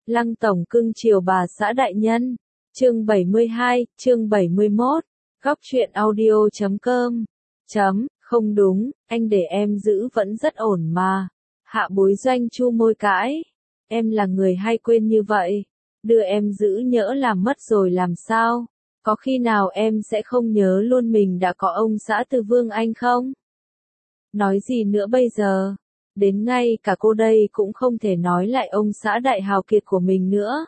Lăng tổng cưng chiều bà xã đại nhân. Chương 72, chương 71. Góc truyện audio.com. Không đúng, anh để em giữ vẫn rất ổn mà. Hạ Bối Doanh chu môi cãi. Em là người hay quên như vậy. Đưa em giữ nhỡ làm mất rồi làm sao? Có khi nào em sẽ không nhớ luôn mình đã có ông xã Từ Vương Anh không? Nói gì nữa bây giờ? Đến ngay cả cô đây cũng không thể nói lại ông xã đại hào kiệt của mình nữa.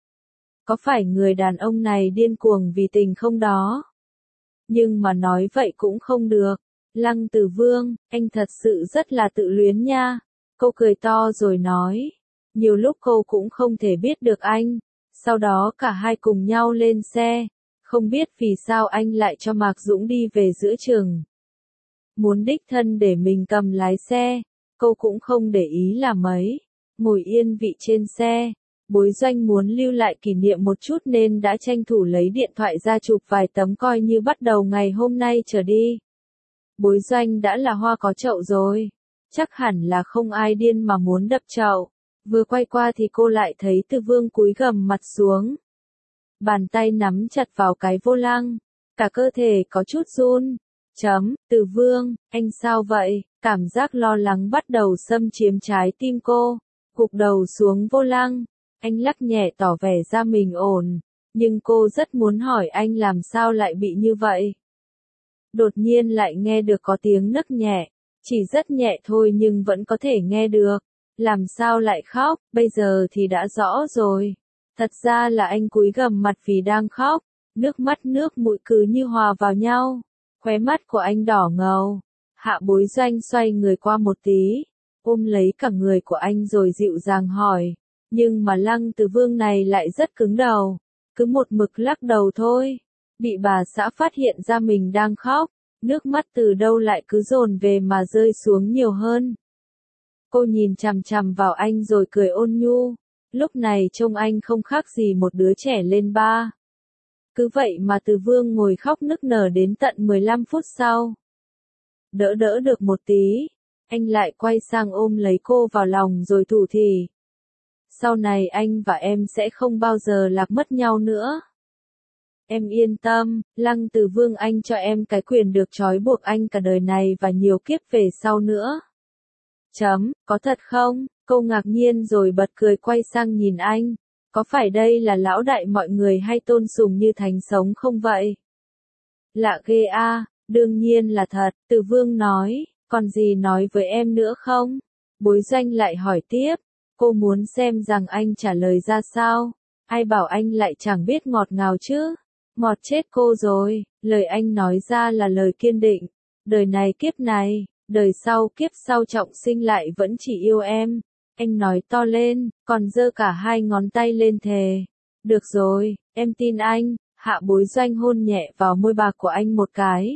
Có phải người đàn ông này điên cuồng vì tình không đó? Nhưng mà nói vậy cũng không được. Lăng Từ Vương, anh thật sự rất là tự luyến nha. Cô cười to rồi nói. Nhiều lúc cô cũng không thể biết được anh. Sau đó cả hai cùng nhau lên xe. Không biết vì sao anh lại cho Mạc Dũng đi về giữa chừng. Muốn đích thân để mình cầm lái xe. Cô cũng không để ý là mấy. Ngồi yên vị trên xe. Bối Doanh muốn lưu lại kỷ niệm một chút nên đã tranh thủ lấy điện thoại ra chụp vài tấm coi như bắt đầu ngày hôm nay trở đi. Bối Doanh đã là hoa có chậu rồi. Chắc hẳn là không ai điên mà muốn đập chậu. Vừa quay qua thì cô lại thấy Từ Vương cúi gằm mặt xuống. Bàn tay nắm chặt vào cái vô lăng. Cả cơ thể có chút run. Từ Vương, anh sao vậy? Cảm giác lo lắng bắt đầu xâm chiếm trái tim cô. Gục đầu xuống vô lăng. Anh lắc nhẹ tỏ vẻ ra mình ổn. Nhưng cô rất muốn hỏi anh làm sao lại bị như vậy. Đột nhiên lại nghe được có tiếng nấc nhẹ. Chỉ rất nhẹ thôi nhưng vẫn có thể nghe được. Làm sao lại khóc, bây giờ thì đã rõ rồi. Thật ra là anh cúi gằm mặt vì đang khóc. Nước mắt nước mũi cứ như hòa vào nhau. Khóe mắt của anh đỏ ngầu. Hạ Bối Doanh xoay người qua một tí. Ôm lấy cả người của anh rồi dịu dàng hỏi. Nhưng mà Lăng Từ Vương này lại rất cứng đầu. Cứ một mực lắc đầu thôi. Bị bà xã phát hiện ra mình đang khóc. Nước mắt từ đâu lại cứ dồn về mà rơi xuống nhiều hơn. Cô nhìn chằm chằm vào anh rồi cười ôn nhu. Lúc này trông anh không khác gì một đứa trẻ lên ba. Cứ vậy mà Từ Vương ngồi khóc nức nở đến tận 15 phút sau. Đỡ được một tí. Anh lại quay sang ôm lấy cô vào lòng rồi thủ thỉ. Sau này anh và em sẽ không bao giờ lạc mất nhau nữa. Em yên tâm, Lăng Từ Vương anh cho em cái quyền được trói buộc anh cả đời này và nhiều kiếp về sau nữa. Có thật không? Cô ngạc nhiên rồi bật cười quay sang nhìn anh. Có phải đây là lão đại mọi người hay tôn sùng như thánh sống không vậy? Lạ ghê a, đương nhiên là thật, Từ Vương nói, còn gì nói với em nữa không? Bối Doanh lại hỏi tiếp, cô muốn xem rằng anh trả lời ra sao? Ai bảo anh lại chẳng biết ngọt ngào chứ? Ngọt chết cô rồi, lời anh nói ra là lời kiên định. Đời này kiếp này, đời sau kiếp sau trọng sinh lại vẫn chỉ yêu em. Anh nói to lên, còn giơ cả hai ngón tay lên thề. Được rồi, em tin anh. Hạ Bối Doanh hôn nhẹ vào môi bạc của anh một cái.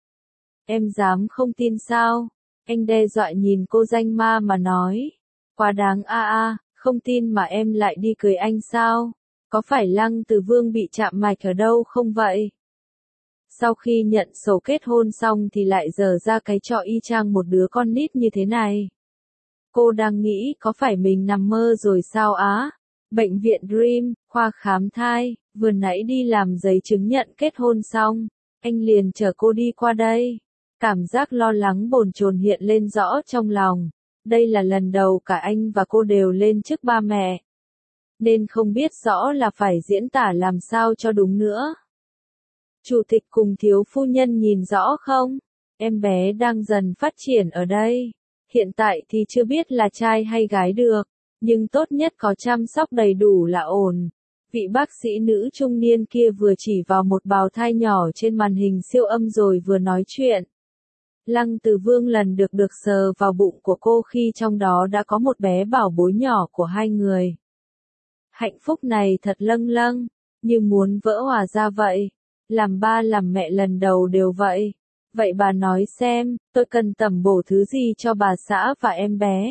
Em dám không tin sao? Anh đe dọa nhìn cô danh ma mà nói. Quá đáng không tin mà em lại đi cười anh sao? Có phải Lăng Từ Vương bị chạm mạch ở đâu không vậy? Sau khi nhận sổ kết hôn xong thì lại dở ra cái trò y chang một đứa con nít như thế này. Cô đang nghĩ có phải mình nằm mơ rồi sao á? Bệnh viện Dream, khoa khám thai, vừa nãy đi làm giấy chứng nhận kết hôn xong, anh liền chở cô đi qua đây. Cảm giác lo lắng bồn chồn hiện lên rõ trong lòng. Đây là lần đầu cả anh và cô đều lên trước ba mẹ. Nên không biết rõ là phải diễn tả làm sao cho đúng nữa. Chủ tịch cùng thiếu phu nhân nhìn rõ không? Em bé đang dần phát triển ở đây. Hiện tại thì chưa biết là trai hay gái được, nhưng tốt nhất có chăm sóc đầy đủ là ổn. Vị bác sĩ nữ trung niên kia vừa chỉ vào một bào thai nhỏ trên màn hình siêu âm rồi vừa nói chuyện. Lăng Từ Vương lần được sờ vào bụng của cô khi trong đó đã có một bé bảo bối nhỏ của hai người. Hạnh phúc này thật lâng lâng, như muốn vỡ hòa ra vậy. Làm ba làm mẹ lần đầu đều vậy. Vậy bà nói xem, tôi cần tẩm bổ thứ gì cho bà xã và em bé?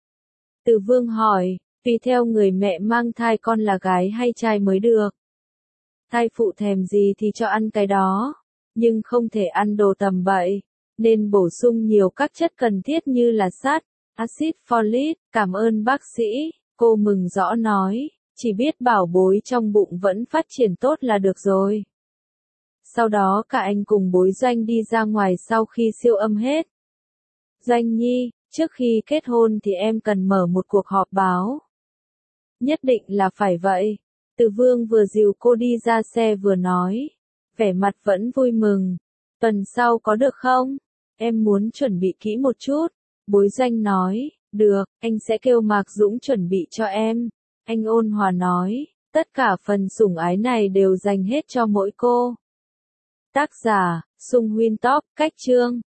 Từ Vương hỏi, tùy theo người mẹ mang thai con là gái hay trai mới được. Thai phụ thèm gì thì cho ăn cái đó, nhưng không thể ăn đồ tầm bậy, nên bổ sung nhiều các chất cần thiết như là sắt, axit folic. Cảm ơn bác sĩ, cô mừng rõ nói, Chỉ biết bảo bối trong bụng vẫn phát triển tốt là được rồi. Sau đó cả anh cùng bối Doanh đi ra ngoài sau khi siêu âm hết. Doanh Nhi, trước khi kết hôn thì em cần mở một cuộc họp báo. Nhất định là phải vậy. Từ Vương vừa dìu cô đi ra xe vừa nói. Vẻ mặt vẫn vui mừng. Tuần sau có được không? Em muốn chuẩn bị kỹ một chút. Bối Doanh nói, được, anh sẽ kêu Mạc Dũng chuẩn bị cho em. Anh ôn hòa nói, tất cả phần sủng ái này đều dành hết cho mỗi cô. Tác giả, Sung Huyên Top, cách chương.